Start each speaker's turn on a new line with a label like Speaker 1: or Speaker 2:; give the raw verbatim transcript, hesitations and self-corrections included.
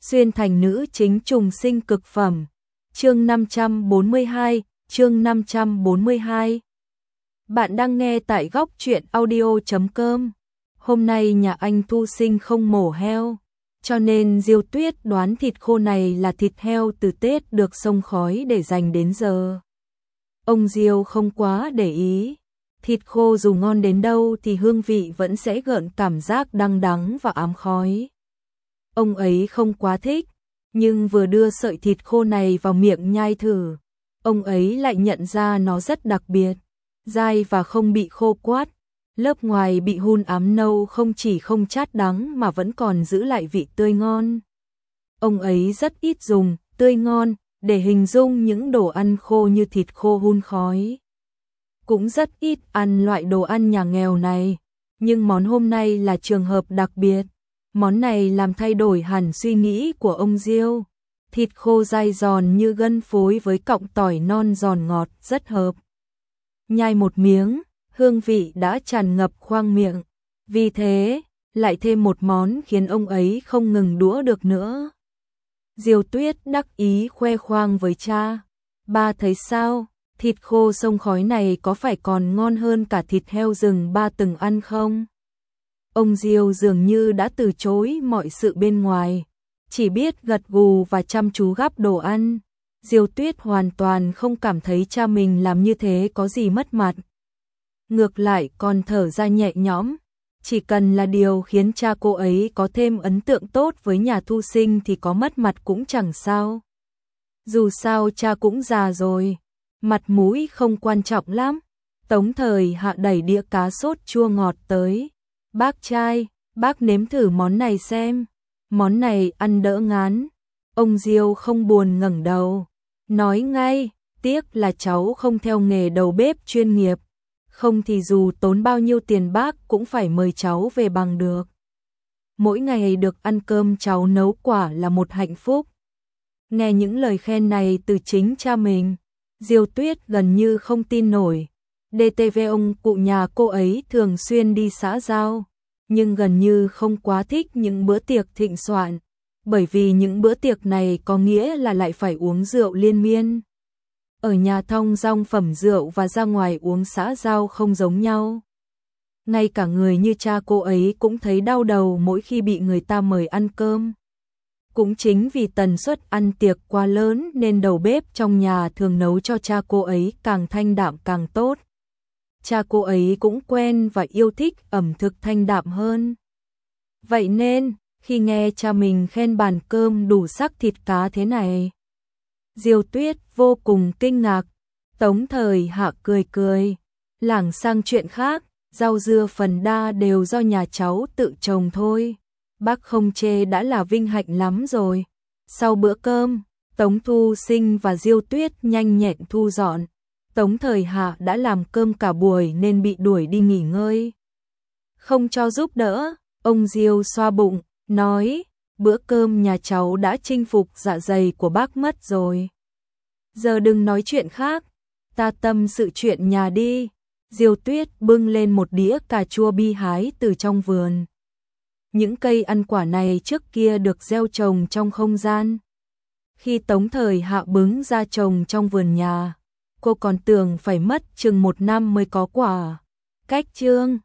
Speaker 1: xuyên thành nữ chính trùng sinh cực phẩm. Chương năm trăm bốn mươi hai, chương năm trăm bốn mươi hai. Bạn đang nghe tại góc truyện audio chấm com. Hôm nay nhà anh Thu Sinh không mổ heo, cho nên Diêu Tuyết đoán thịt khô này là thịt heo từ Tết được xông khói để dành đến giờ. Ông Diêu không quá để ý, thịt khô dù ngon đến đâu thì hương vị vẫn sẽ gợn cảm giác đắng đắng và ám khói. Ông ấy không quá thích, nhưng vừa đưa sợi thịt khô này vào miệng nhai thử, ông ấy lại nhận ra nó rất đặc biệt, dai và không bị khô quắt. Lớp ngoài bị hun ám nâu không chỉ không chát đắng mà vẫn còn giữ lại vị tươi ngon. Ông ấy rất ít dùng tươi ngon để hình dung những đồ ăn khô như thịt khô hun khói. Cũng rất ít ăn loại đồ ăn nhà nghèo này, nhưng món hôm nay là trường hợp đặc biệt. Món này làm thay đổi hẳn suy nghĩ của ông Diêu. Thịt khô dai giòn như gân phối với cọng tỏi non giòn ngọt rất hợp. Nhai một miếng, hương vị đã tràn ngập khoang miệng. Vì thế, lại thêm một món khiến ông ấy không ngừng đũa được nữa. Diêu Tuyết đắc ý khoe khoang với cha. Ba thấy sao, thịt khô xông khói này có phải còn ngon hơn cả thịt heo rừng ba từng ăn không? Ông Diêu dường như đã từ chối mọi sự bên ngoài, chỉ biết gật gù và chăm chú gắp đồ ăn. Diêu Tuyết hoàn toàn không cảm thấy cha mình làm như thế có gì mất mặt. Ngược lại còn thở ra nhẹ nhõm, chỉ cần là điều khiến cha cô ấy có thêm ấn tượng tốt với nhà Thu Sinh thì có mất mặt cũng chẳng sao. Dù sao cha cũng già rồi, mặt mũi không quan trọng lắm. Tống Thời Hạ đẩy đĩa cá sốt chua ngọt tới. Bác trai, bác nếm thử món này xem, món này ăn đỡ ngán. Ông Diêu không buồn ngẩng đầu, nói ngay, tiếc là cháu không theo nghề đầu bếp chuyên nghiệp, không thì dù tốn bao nhiêu tiền bác cũng phải mời cháu về bằng được. Mỗi ngày được ăn cơm cháu nấu quả là một hạnh phúc. Nghe những lời khen này từ chính cha mình, Diêu Tuyết gần như không tin nổi. đê tê vê ông cụ nhà cô ấy thường xuyên đi xã giao, nhưng gần như không quá thích những bữa tiệc thịnh soạn, bởi vì những bữa tiệc này có nghĩa là lại phải uống rượu liên miên. Ở nhà thong dong phẩm rượu và ra ngoài uống xã giao không giống nhau. Ngay cả người như cha cô ấy cũng thấy đau đầu mỗi khi bị người ta mời ăn cơm. Cũng chính vì tần suất ăn tiệc quá lớn nên đầu bếp trong nhà thường nấu cho cha cô ấy càng thanh đạm càng tốt. Cha cô ấy cũng quen và yêu thích ẩm thực thanh đạm hơn. Vậy nên, khi nghe cha mình khen bàn cơm đủ sắc thịt cá thế này, Diêu Tuyết vô cùng kinh ngạc. Tống Thời Hạ cười cười, lảng sang chuyện khác, rau dưa phần đa đều do nhà cháu tự trồng thôi. Bác không chê đã là vinh hạnh lắm rồi. Sau bữa cơm, Tống Thu Sinh và Diêu Tuyết nhanh nhẹn thu dọn. Tống Thời Hạ đã làm cơm cả buổi nên bị đuổi đi nghỉ ngơi. Không cho giúp đỡ, ông Diêu xoa bụng, nói, bữa cơm nhà cháu đã chinh phục dạ dày của bác mất rồi. Giờ đừng nói chuyện khác, ta tâm sự chuyện nhà đi. Diêu Tuyết bưng lên một đĩa cà chua bi hái từ trong vườn. Những cây ăn quả này trước kia được gieo trồng trong không gian. Khi Tống Thời Hạ bứng ra trồng trong vườn nhà, cô còn tưởng phải mất chừng một năm mới có quả. Cách chương